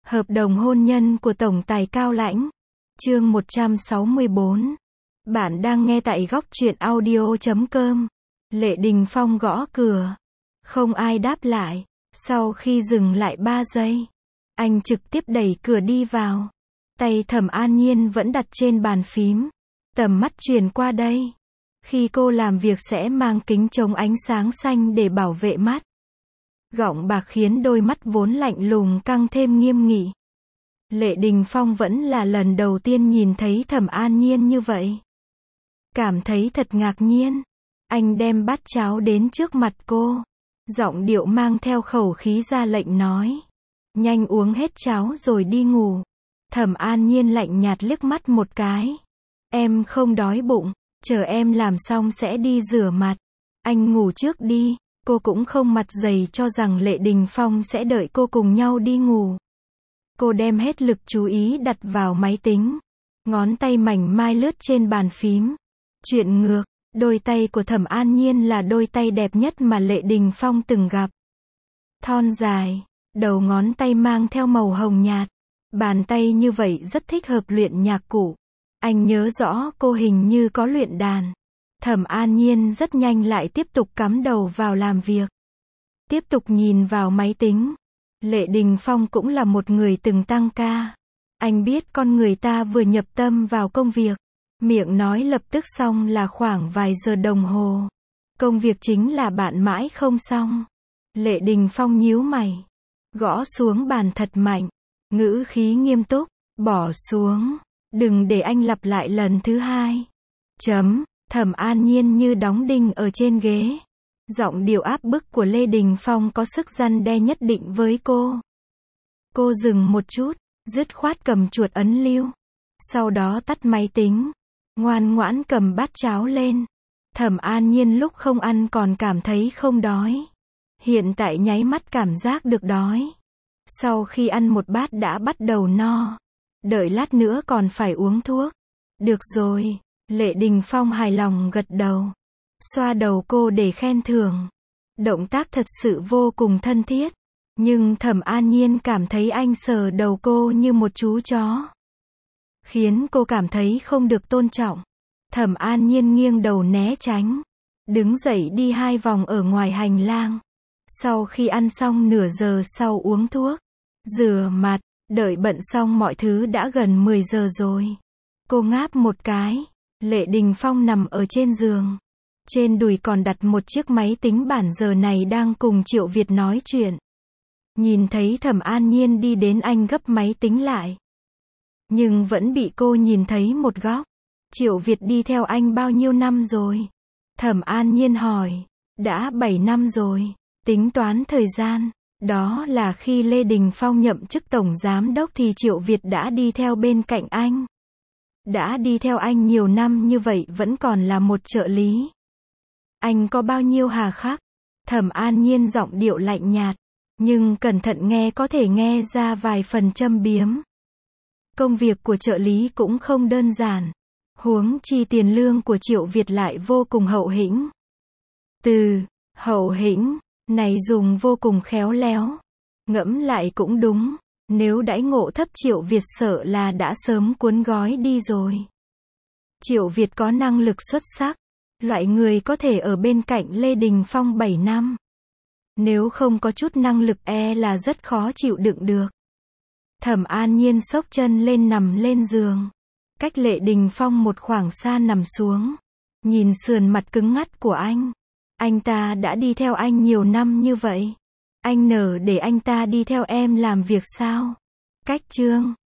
Hợp đồng hôn nhân của Tổng tài Cao Lãnh. Chương 164. Bạn đang nghe tại góc truyện audio.com. Lệ Đình Phong gõ cửa. Không ai đáp lại. Sau khi dừng lại 3 giây, anh trực tiếp đẩy cửa đi vào. Tay Thẩm An Nhiên vẫn đặt trên bàn phím. Tầm mắt truyền qua đây. Khi cô làm việc sẽ mang kính chống ánh sáng xanh để bảo vệ mắt. Gọng bạc khiến đôi mắt vốn lạnh lùng căng thêm nghiêm nghị. Lệ Đình Phong vẫn là lần đầu tiên nhìn thấy Thẩm An Nhiên như vậy. Cảm thấy thật ngạc nhiên. Anh đem bát cháo đến trước mặt cô. Giọng điệu mang theo khẩu khí ra lệnh nói. Nhanh uống hết cháo rồi đi ngủ. Thẩm An Nhiên lạnh nhạt liếc mắt một cái. Em không đói bụng, chờ em làm xong sẽ đi rửa mặt. Anh ngủ trước đi. Cô cũng không mặt dày cho rằng Lệ Đình Phong sẽ đợi cô cùng nhau đi ngủ. Cô đem hết lực chú ý đặt vào máy tính. Ngón tay mảnh mai lướt trên bàn phím. Chuyện ngược, đôi tay của Thẩm An Nhiên là đôi tay đẹp nhất mà Lệ Đình Phong từng gặp. Thon dài, đầu ngón tay mang theo màu hồng nhạt. Bàn tay như vậy rất thích hợp luyện nhạc cụ. Anh nhớ rõ cô hình như có luyện đàn. Thẩm An Nhiên rất nhanh lại tiếp tục cắm đầu vào làm việc. Tiếp tục nhìn vào máy tính. Lệ Đình Phong cũng là một người từng tăng ca. Anh biết con người ta vừa nhập tâm vào công việc. Miệng nói lập tức xong là khoảng vài giờ đồng hồ. Công việc chính là bạn mãi không xong. Lệ Đình Phong nhíu mày. Gõ xuống bàn thật mạnh. Ngữ khí nghiêm túc. Bỏ xuống. Đừng để anh lặp lại lần thứ hai. Chấm. Thẩm An Nhiên như đóng đinh ở trên ghế. Giọng điệu áp bức của Lê Đình Phong có sức răn đe nhất định với cô. Cô dừng một chút, dứt khoát cầm chuột ấn lưu. Sau đó tắt máy tính. Ngoan ngoãn cầm bát cháo lên. Thẩm An Nhiên lúc không ăn còn cảm thấy không đói. Hiện tại nháy mắt cảm giác được đói. Sau khi ăn một bát đã bắt đầu no. Đợi lát nữa còn phải uống thuốc. Được rồi. Lệ Đình Phong hài lòng gật đầu. Xoa đầu cô để khen thưởng. Động tác thật sự vô cùng thân thiết. Nhưng Thẩm An Nhiên cảm thấy anh sờ đầu cô như một chú chó. Khiến cô cảm thấy không được tôn trọng. Thẩm An Nhiên nghiêng đầu né tránh. Đứng dậy đi 2 vòng ở ngoài hành lang. Sau khi ăn xong nửa giờ sau uống thuốc. Rửa mặt, đợi bận xong mọi thứ đã gần 10 giờ rồi. Cô ngáp một cái. Lệ Đình Phong nằm ở trên giường. Trên đùi còn đặt một chiếc máy tính bảng giờ này đang cùng Triệu Việt nói chuyện. Nhìn thấy Thẩm An Nhiên đi đến anh gấp máy tính lại. Nhưng vẫn bị cô nhìn thấy một góc. Triệu Việt đi theo anh bao nhiêu năm rồi? Thẩm An Nhiên hỏi. Đã 7 năm rồi. Tính toán thời gian. Đó là khi Lê Đình Phong nhậm chức tổng giám đốc thì Triệu Việt đã đi theo bên cạnh anh. Đã đi theo anh nhiều năm như vậy vẫn còn là một trợ lý. Anh có bao nhiêu hà khắc? Thẩm An Nhiên giọng điệu lạnh nhạt. Nhưng cẩn thận nghe có thể nghe ra vài phần châm biếm. Công việc của trợ lý cũng không đơn giản. Huống chi tiền lương của Triệu Việt lại vô cùng hậu hĩnh. Từ hậu hĩnh này dùng vô cùng khéo léo. Ngẫm lại cũng đúng. Nếu đãi ngộ thấp Triệu Việt sợ là đã sớm cuốn gói đi rồi. Triệu Việt có năng lực xuất sắc. Loại người có thể ở bên cạnh Lê Đình Phong 7 năm. Nếu không có chút năng lực là rất khó chịu đựng được. Thẩm An Nhiên xốc chân lên nằm lên giường. Cách Lệ Đình Phong một khoảng xa nằm xuống. Nhìn sườn mặt cứng ngắt của anh. Anh ta đã đi theo anh nhiều năm như vậy. Anh nỡ để anh ta đi theo em làm việc sao? Cách chương